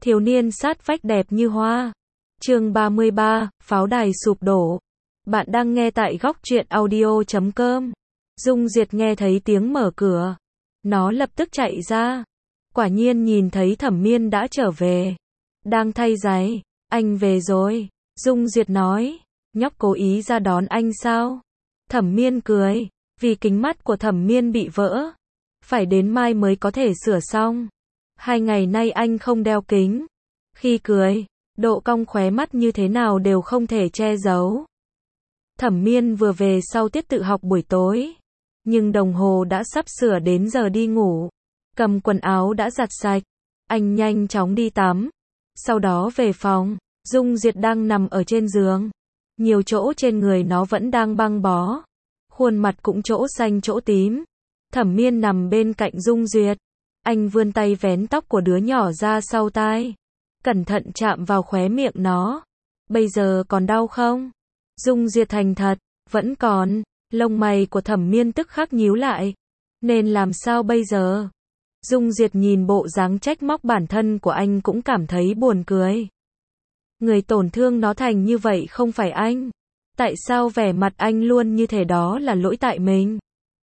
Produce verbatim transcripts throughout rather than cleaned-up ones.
Thiếu niên sát vách đẹp như hoa. Chương ba mươi ba, pháo đài sụp đổ. Bạn đang nghe tại góc truyện audio chấm com. Dung Diệt nghe thấy tiếng mở cửa. Nó lập tức chạy ra. Quả nhiên nhìn thấy Thẩm Miên đã trở về. Đang thay giày. Anh về rồi. Dung Diệt nói. Nhóc cố ý ra đón anh sao? Thẩm Miên cười. Vì kính mắt của Thẩm Miên bị vỡ. Phải đến mai mới có thể sửa xong. Hai ngày nay anh không đeo kính. Khi cười, độ cong khóe mắt như thế nào đều không thể che giấu. Thẩm Miên vừa về sau tiết tự học buổi tối. Nhưng đồng hồ đã sắp sửa đến giờ đi ngủ. Cầm quần áo đã giặt sạch. Anh nhanh chóng đi tắm. Sau đó về phòng. Dung Diệt đang nằm ở trên giường. Nhiều chỗ trên người nó vẫn đang băng bó. Khuôn mặt cũng chỗ xanh chỗ tím. Thẩm Miên nằm bên cạnh Dung Duyệt. Anh vươn tay vén tóc của đứa nhỏ ra sau tai. Cẩn thận chạm vào khóe miệng nó. Bây giờ còn đau không? Dung Duyệt thành thật. Vẫn còn. Lông mày của Thẩm Miên tức khắc nhíu lại. Nên làm sao bây giờ? Dung Duyệt nhìn bộ dáng trách móc bản thân của anh cũng cảm thấy buồn cười. Người tổn thương nó thành như vậy không phải anh. Tại sao vẻ mặt anh luôn như thế, đó là lỗi tại mình?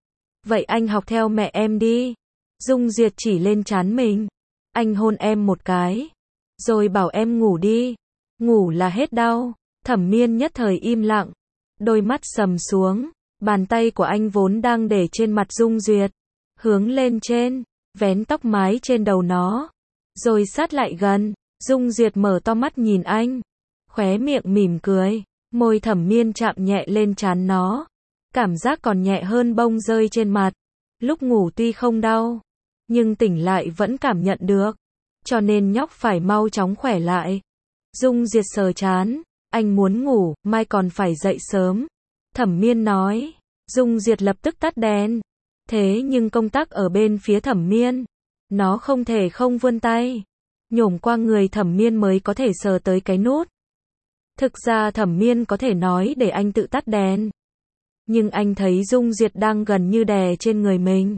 Vậy anh học theo mẹ em đi. Dung Duyệt chỉ lên trán mình. Anh hôn em một cái. Rồi bảo em ngủ đi. Ngủ là hết đau. Thẩm Miên nhất thời im lặng. Đôi mắt sầm xuống. Bàn tay của anh vốn đang để trên mặt Dung Duyệt. Hướng lên trên. Vén tóc mái trên đầu nó. Rồi sát lại gần. Dung Duyệt mở to mắt nhìn anh. Khóe miệng mỉm cười. Môi Thẩm Miên chạm nhẹ lên trán nó. Cảm giác còn nhẹ hơn bông rơi trên mặt. Lúc ngủ tuy không đau. Nhưng tỉnh lại vẫn cảm nhận được. Cho nên nhóc phải mau chóng khỏe lại. Dung Duyệt sờ trán. Anh muốn ngủ, mai còn phải dậy sớm. Thẩm Miên nói. Dung Duyệt lập tức tắt đèn. Thế nhưng công tắc ở bên phía Thẩm Miên. Nó không thể không vươn tay. Nhổm qua người Thẩm Miên mới có thể sờ tới cái nút. Thực ra Thẩm Miên có thể nói để anh tự tắt đèn. Nhưng anh thấy Dung Duyệt đang gần như đè trên người mình.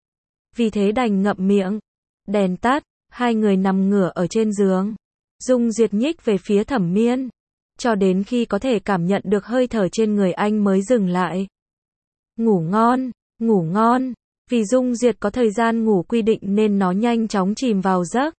Vì thế đành ngậm miệng. Đèn tắt, hai người nằm ngửa ở trên giường. Dung Duyệt nhích về phía Thẩm Miên. Cho đến khi có thể cảm nhận được hơi thở trên người anh mới dừng lại. Ngủ ngon, ngủ ngon. Vì Dung Duyệt có thời gian ngủ quy định nên nó nhanh chóng chìm vào giấc.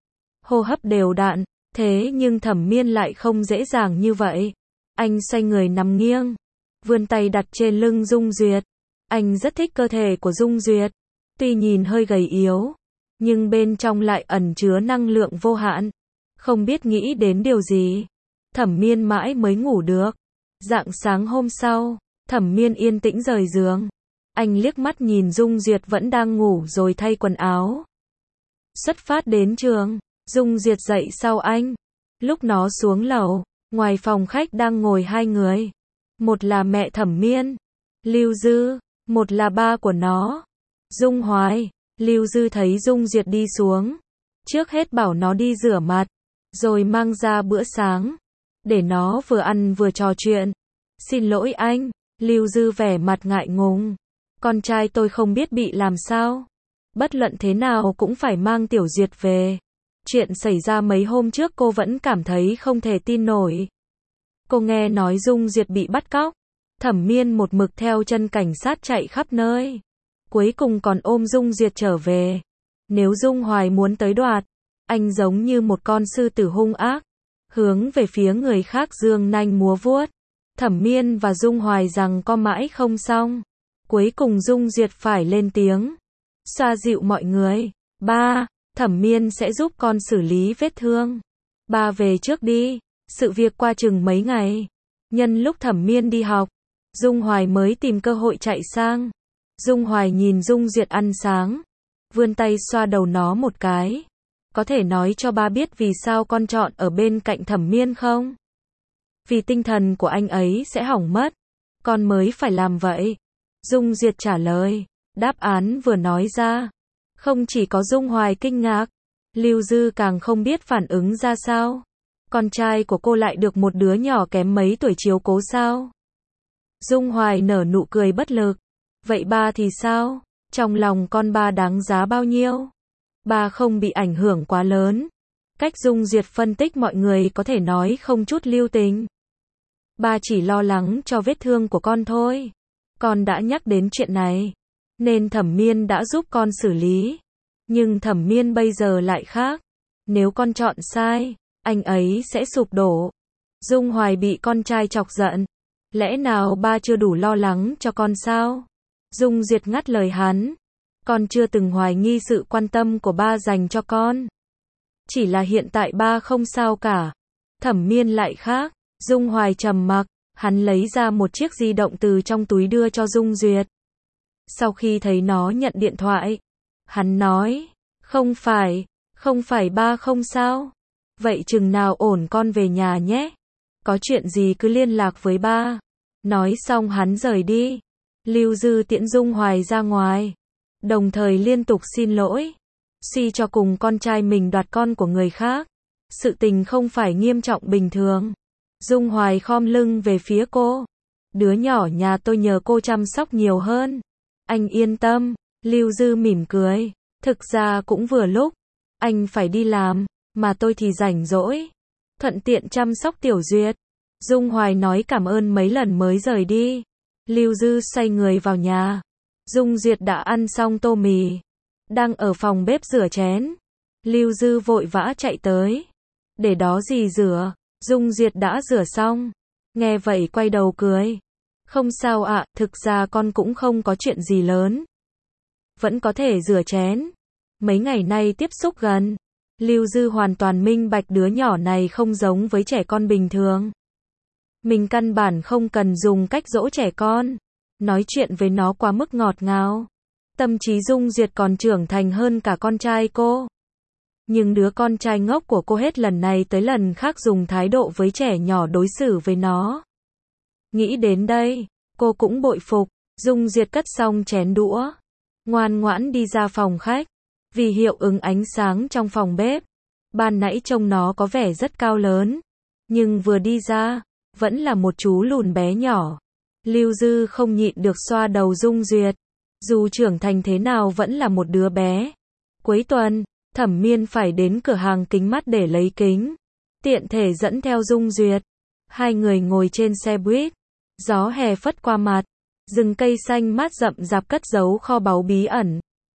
Hô hấp đều đặn. Thế nhưng Thẩm Miên lại không dễ dàng như vậy. Anh xoay người nằm nghiêng. Vươn tay đặt trên lưng Dung Duyệt. Anh rất thích cơ thể của Dung Duyệt. Tuy nhìn hơi gầy yếu. Nhưng bên trong lại ẩn chứa năng lượng vô hạn. Không biết nghĩ đến điều gì. Thẩm Miên mãi mới ngủ được. Rạng sáng hôm sau. Thẩm Miên yên tĩnh rời giường. Anh liếc mắt nhìn Dung Duyệt vẫn đang ngủ rồi thay quần áo. Xuất phát đến trường. Dung Duyệt dậy sau anh. Lúc nó xuống lầu. Ngoài phòng khách đang ngồi hai người. Một là mẹ Thẩm Miên. Lưu Dư. Một là ba của nó. Dung Hoài. Lưu Dư thấy Dung Duyệt đi xuống. Trước hết bảo nó đi rửa mặt. Rồi mang ra bữa sáng. Để nó vừa ăn vừa trò chuyện. Xin lỗi anh. Lưu Dư vẻ mặt ngại ngùng. Con trai tôi không biết bị làm sao. Bất luận thế nào cũng phải mang Tiểu Duyệt về. Chuyện xảy ra mấy hôm trước cô vẫn cảm thấy không thể tin nổi. Cô nghe nói Dung Duyệt bị bắt cóc. Thẩm Miên một mực theo chân cảnh sát chạy khắp nơi. Cuối cùng còn ôm Dung Duyệt trở về. Nếu Dung Hoài muốn tới đoạt, anh giống như một con sư tử hung ác. Hướng về phía người khác giương nanh múa vuốt. Thẩm Miên và Dung Hoài rằng co mãi không xong. Cuối cùng Dung Duyệt phải lên tiếng. Xoa dịu mọi người. Ba, Thẩm Miên sẽ giúp con xử lý vết thương. Ba về trước đi. Sự việc qua chừng mấy ngày. Nhân lúc Thẩm Miên đi học. Dung Hoài mới tìm cơ hội chạy sang. Dung Hoài nhìn Dung Duyệt ăn sáng. Vươn tay xoa đầu nó một cái. Có thể nói cho ba biết vì sao con chọn ở bên cạnh Thẩm Miên không? Vì tinh thần của anh ấy sẽ hỏng mất. Con mới phải làm vậy. Dung Duyệt trả lời. Đáp án vừa nói ra. Không chỉ có Dung Hoài kinh ngạc. Lưu Dư càng không biết phản ứng ra sao. Con trai của cô lại được một đứa nhỏ kém mấy tuổi chiếu cố sao? Dung Hoài nở nụ cười bất lực. Vậy ba thì sao? Trong lòng con ba đáng giá bao nhiêu? Ba không bị ảnh hưởng quá lớn. Cách Dung Duyệt phân tích mọi người có thể nói không chút lưu tình. Ba chỉ lo lắng cho vết thương của con thôi. Con đã nhắc đến chuyện này, nên Thẩm Miên đã giúp con xử lý. Nhưng Thẩm Miên bây giờ lại khác. Nếu con chọn sai, anh ấy sẽ sụp đổ. Dung Hoài bị con trai chọc giận. Lẽ nào ba chưa đủ lo lắng cho con sao? Dung Duyệt ngắt lời hắn. Con chưa từng hoài nghi sự quan tâm của ba dành cho con. Chỉ là hiện tại ba không sao cả. Thẩm Miên lại khác. Dung Hoài trầm mặc, hắn lấy ra một chiếc di động từ trong túi đưa cho Dung Duyệt. Sau khi thấy nó nhận điện thoại, hắn nói, không phải, không phải ba không sao. Vậy chừng nào ổn con về nhà nhé. Có chuyện gì cứ liên lạc với ba. Nói xong hắn rời đi. Lưu Dư tiễn Dung Hoài ra ngoài, đồng thời liên tục xin lỗi. Suy cho cùng con trai mình đoạt con của người khác. Sự tình không phải nghiêm trọng bình thường. Dung Hoài khom lưng về phía cô. Đứa nhỏ nhà tôi nhờ cô chăm sóc nhiều hơn. Anh yên tâm. Lưu Dư mỉm cười. Thực ra cũng vừa lúc. Anh phải đi làm, mà tôi thì rảnh rỗi. Thuận tiện chăm sóc Tiểu Duyệt. Dung Hoài nói cảm ơn mấy lần mới rời đi. Lưu Dư xoay người vào nhà. Dung Duyệt đã ăn xong tô mì, đang ở phòng bếp rửa chén. Lưu Dư vội vã chạy tới. Để đó gì rửa? Dung Duyệt đã rửa xong. Nghe vậy quay đầu cười. Không sao ạ, thực ra con cũng không có chuyện gì lớn. Vẫn có thể rửa chén. Mấy ngày nay tiếp xúc gần. Lưu Dư hoàn toàn minh bạch đứa nhỏ này không giống với trẻ con bình thường. Mình căn bản không cần dùng cách dỗ trẻ con. Nói chuyện với nó quá mức ngọt ngào. Tâm trí Dung Duyệt còn trưởng thành hơn cả con trai cô. Nhưng đứa con trai ngốc của cô hết lần này tới lần khác dùng thái độ với trẻ nhỏ đối xử với nó. Nghĩ đến đây, cô cũng bội phục. Dung Duyệt cất xong chén đũa, ngoan ngoãn đi ra phòng khách. Vì hiệu ứng ánh sáng trong phòng bếp, ban nãy trông nó có vẻ rất cao lớn. Nhưng vừa đi ra, vẫn là một chú lùn bé nhỏ. Lưu Dư không nhịn được xoa đầu Dung Duyệt. Dù trưởng thành thế nào vẫn là một đứa bé. Cuối tuần, Thẩm Miên phải đến cửa hàng kính mắt để lấy kính. Tiện thể dẫn theo Dung Duyệt. Hai người ngồi trên xe buýt. Gió hè phất qua mặt. Rừng cây xanh mát rậm rạp cất giấu kho báu bí ẩn.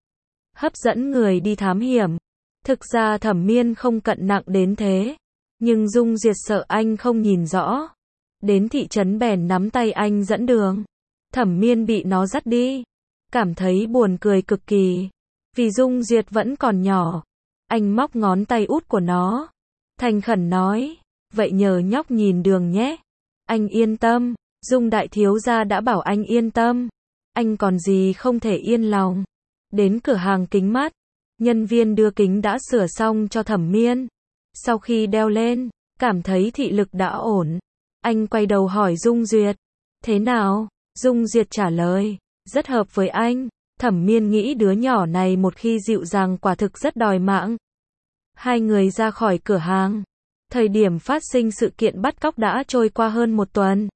Hấp dẫn người đi thám hiểm. Thực ra Thẩm Miên không cận nặng đến thế. Nhưng Dung Duyệt sợ anh không nhìn rõ. Đến thị trấn bèn nắm tay anh dẫn đường. Thẩm Miên bị nó dắt đi. Cảm thấy buồn cười cực kỳ. Vì Dung Duyệt vẫn còn nhỏ. Anh móc ngón tay út của nó. Thành khẩn nói. Vậy nhờ nhóc nhìn đường nhé. Anh yên tâm. Dung đại thiếu gia đã bảo anh yên tâm. Anh còn gì không thể yên lòng. Đến cửa hàng kính mắt. Nhân viên đưa kính đã sửa xong cho Thẩm Miên. Sau khi đeo lên, cảm thấy thị lực đã ổn. Anh quay đầu hỏi Dung Duyệt. Thế nào? Dung Duyệt trả lời. Rất hợp với anh. Thẩm Miên nghĩ đứa nhỏ này một khi dịu dàng quả thực rất đòi mạng. Hai người ra khỏi cửa hàng. Thời điểm phát sinh sự kiện bắt cóc đã trôi qua hơn một tuần.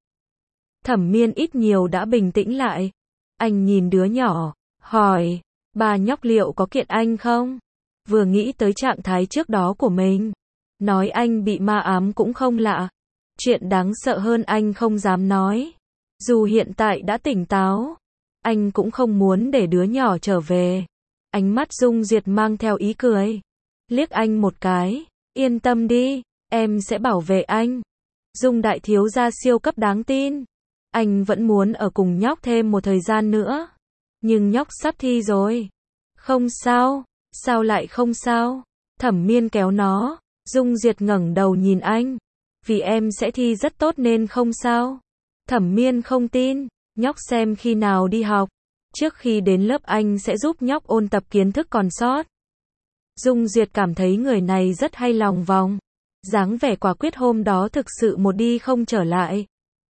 Thẩm Miên ít nhiều đã bình tĩnh lại. Anh nhìn đứa nhỏ, hỏi. Bà nhóc liệu có kiện anh không? Vừa nghĩ tới trạng thái trước đó của mình. Nói anh bị ma ám cũng không lạ. Chuyện đáng sợ hơn anh không dám nói. Dù hiện tại đã tỉnh táo, anh cũng không muốn để đứa nhỏ trở về. Ánh mắt Dung Duyệt mang theo ý cười. Liếc anh một cái. Yên tâm đi, em sẽ bảo vệ anh. Dung đại thiếu gia siêu cấp đáng tin. Anh vẫn muốn ở cùng nhóc thêm một thời gian nữa. Nhưng nhóc sắp thi rồi. Không sao. Sao lại không sao? Thẩm Miên kéo nó. Dung Duyệt ngẩng đầu nhìn anh. Vì em sẽ thi rất tốt nên không sao. Thẩm Miên không tin. Nhóc xem khi nào đi học. Trước khi đến lớp anh sẽ giúp nhóc ôn tập kiến thức còn sót. Dung Duyệt cảm thấy người này rất hay lòng vòng. Dáng vẻ quả quyết hôm đó thực sự một đi không trở lại.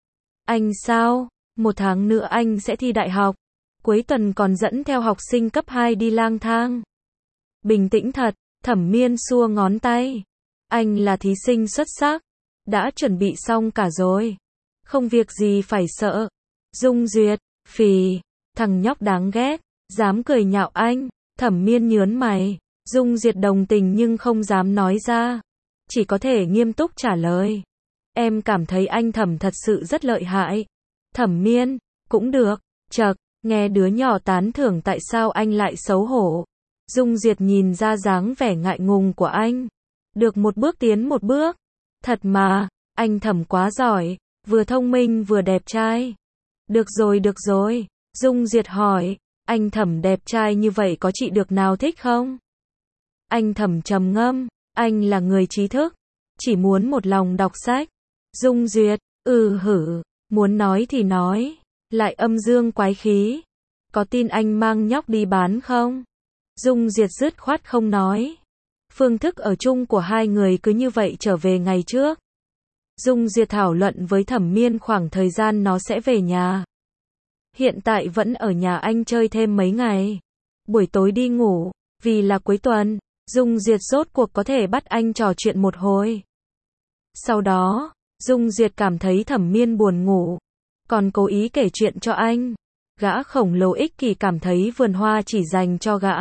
Anh sao? Một tháng nữa anh sẽ thi đại học. Cuối tuần còn dẫn theo học sinh cấp hai đi lang thang. Bình tĩnh thật. Thẩm Miên xua ngón tay. Anh là thí sinh xuất sắc. Đã chuẩn bị xong cả rồi. Không việc gì phải sợ. Dung Duyệt, phì. Thằng nhóc đáng ghét. Dám cười nhạo anh. Thẩm Miên nhớn mày. Dung Diệt đồng tình nhưng không dám nói ra. Chỉ có thể nghiêm túc trả lời. Em cảm thấy anh Thẩm thật sự rất lợi hại. Thẩm Miên, cũng được. Chậc, nghe đứa nhỏ tán thưởng tại sao anh lại xấu hổ. Dung Diệt nhìn ra dáng vẻ ngại ngùng của anh. Được một bước tiến một bước. Thật mà, anh Thẩm quá giỏi, vừa thông minh vừa đẹp trai. Được rồi được rồi, Dung Diệt hỏi, anh Thẩm đẹp trai như vậy có chị được nào thích không? Anh Thẩm trầm ngâm, anh là người trí thức, chỉ muốn một lòng đọc sách. Dung Duyệt, ừ hử, muốn nói thì nói, lại âm dương quái khí. Có tin anh mang nhóc đi bán không? Dung Diệt dứt khoát không nói. Phương thức ở chung của hai người cứ như vậy trở về ngày trước. Dung Diệt thảo luận với Thẩm Miên khoảng thời gian nó sẽ về nhà. Hiện tại vẫn ở nhà anh chơi thêm mấy ngày. Buổi tối đi ngủ, vì là cuối tuần, Dung Diệt rốt cuộc có thể bắt anh trò chuyện một hồi. Sau đó, Dung Diệt cảm thấy Thẩm Miên buồn ngủ, còn cố ý kể chuyện cho anh. Gã khổng lồ ích kỷ cảm thấy vườn hoa chỉ dành cho gã,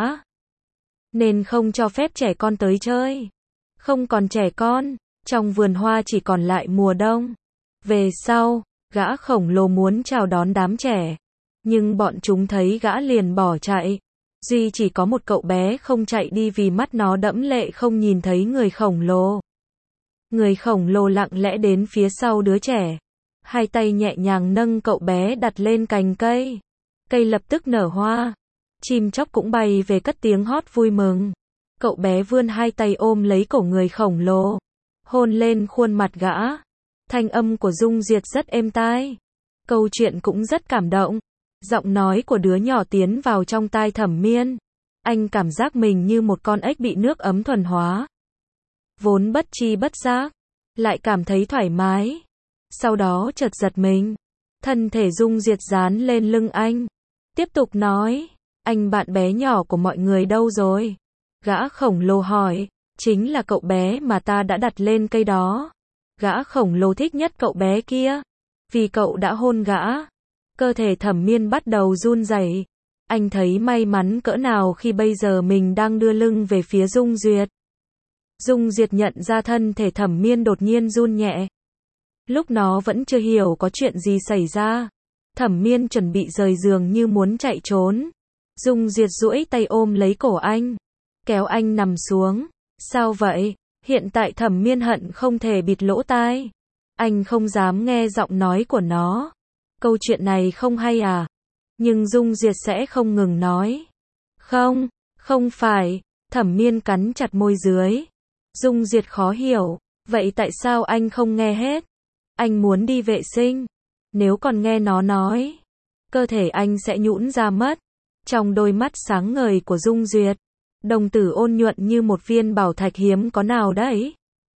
nên không cho phép trẻ con tới chơi. Không còn trẻ con, trong vườn hoa chỉ còn lại mùa đông. Về sau, gã khổng lồ muốn chào đón đám trẻ, nhưng bọn chúng thấy gã liền bỏ chạy. Duy chỉ có một cậu bé không chạy đi vì mắt nó đẫm lệ không nhìn thấy người khổng lồ. Người khổng lồ lặng lẽ đến phía sau đứa trẻ. Hai tay nhẹ nhàng nâng cậu bé đặt lên cành cây. Cây lập tức nở hoa. Chim chóc cũng bay về cất tiếng hót vui mừng. Cậu bé vươn hai tay ôm lấy cổ người khổng lồ, hôn lên khuôn mặt gã. Thanh âm của Dung Diệt rất êm tai. Câu chuyện cũng rất cảm động. Giọng nói của đứa nhỏ tiến vào trong tai Thẩm Miên. Anh cảm giác mình như một con ếch bị nước ấm thuần hóa. Vốn bất tri bất giác, lại cảm thấy thoải mái. Sau đó chợt giật mình. Thân thể Dung Diệt dán lên lưng anh. Tiếp tục nói, anh bạn bé nhỏ của mọi người đâu rồi? Gã khổng lồ hỏi, chính là cậu bé mà ta đã đặt lên cây đó. Gã khổng lồ thích nhất cậu bé kia, vì cậu đã hôn gã. Cơ thể Thẩm Miên bắt đầu run rẩy. Anh thấy may mắn cỡ nào khi bây giờ mình đang đưa lưng về phía Dung Duyệt. Dung Duyệt nhận ra thân thể Thẩm Miên đột nhiên run nhẹ. Lúc nó vẫn chưa hiểu có chuyện gì xảy ra. Thẩm Miên chuẩn bị rời giường như muốn chạy trốn. Dung Duyệt duỗi tay ôm lấy cổ anh, kéo anh nằm xuống. Sao vậy? Hiện tại Thẩm Miên hận không thể bịt lỗ tai. Anh không dám nghe giọng nói của nó. Câu chuyện này không hay à? Nhưng Dung Duyệt sẽ không ngừng nói. Không, không phải. Thẩm Miên cắn chặt môi dưới. Dung Duyệt khó hiểu. Vậy tại sao anh không nghe hết? Anh muốn đi vệ sinh. Nếu còn nghe nó nói, cơ thể anh sẽ nhũn ra mất. Trong đôi mắt sáng ngời của Dung Duyệt, đồng tử ôn nhuận như một viên bảo thạch hiếm có nào đấy.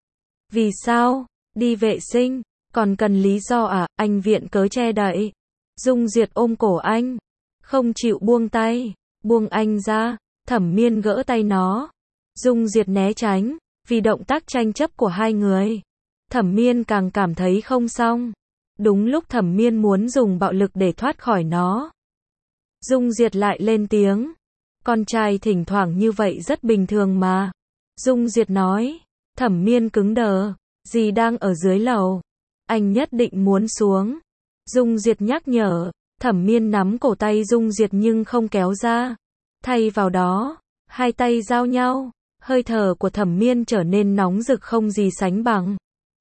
Vì sao? Đi vệ sinh? Còn cần lý do à? Anh viện cớ che đậy. Dung Duyệt ôm cổ anh, không chịu buông tay. Buông anh ra. Thẩm Miên gỡ tay nó. Dung Duyệt né tránh, vì động tác tranh chấp của hai người. Thẩm Miên càng cảm thấy không xong. Đúng lúc Thẩm Miên muốn dùng bạo lực để thoát khỏi nó, Dung Duyệt lại lên tiếng. Con trai thỉnh thoảng như vậy rất bình thường mà. Dung Duyệt nói. Thẩm Miên cứng đờ. Dì đang ở dưới lầu. Anh nhất định muốn xuống. Dung Duyệt nhắc nhở. Thẩm Miên nắm cổ tay Dung Duyệt nhưng không kéo ra. Thay vào đó, hai tay giao nhau. Hơi thở của Thẩm Miên trở nên nóng rực không gì sánh bằng.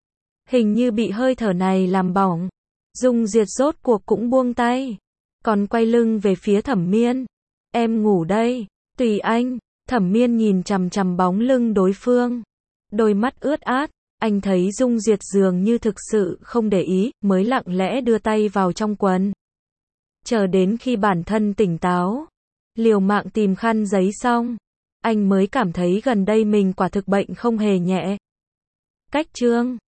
Hình như bị hơi thở này làm bỏng. Dung Duyệt rốt cuộc cũng buông tay, còn quay lưng về phía Thẩm Miên. Em ngủ đây, tùy anh. Thẩm Miên nhìn chằm chằm bóng lưng đối phương, đôi mắt ướt át. Anh thấy Dung Duyệt dường như thực sự không để ý, mới lặng lẽ đưa tay vào trong quần. Chờ đến khi bản thân tỉnh táo, liều mạng tìm khăn giấy xong, anh mới cảm thấy gần đây mình quả thực bệnh không hề nhẹ. Cách chương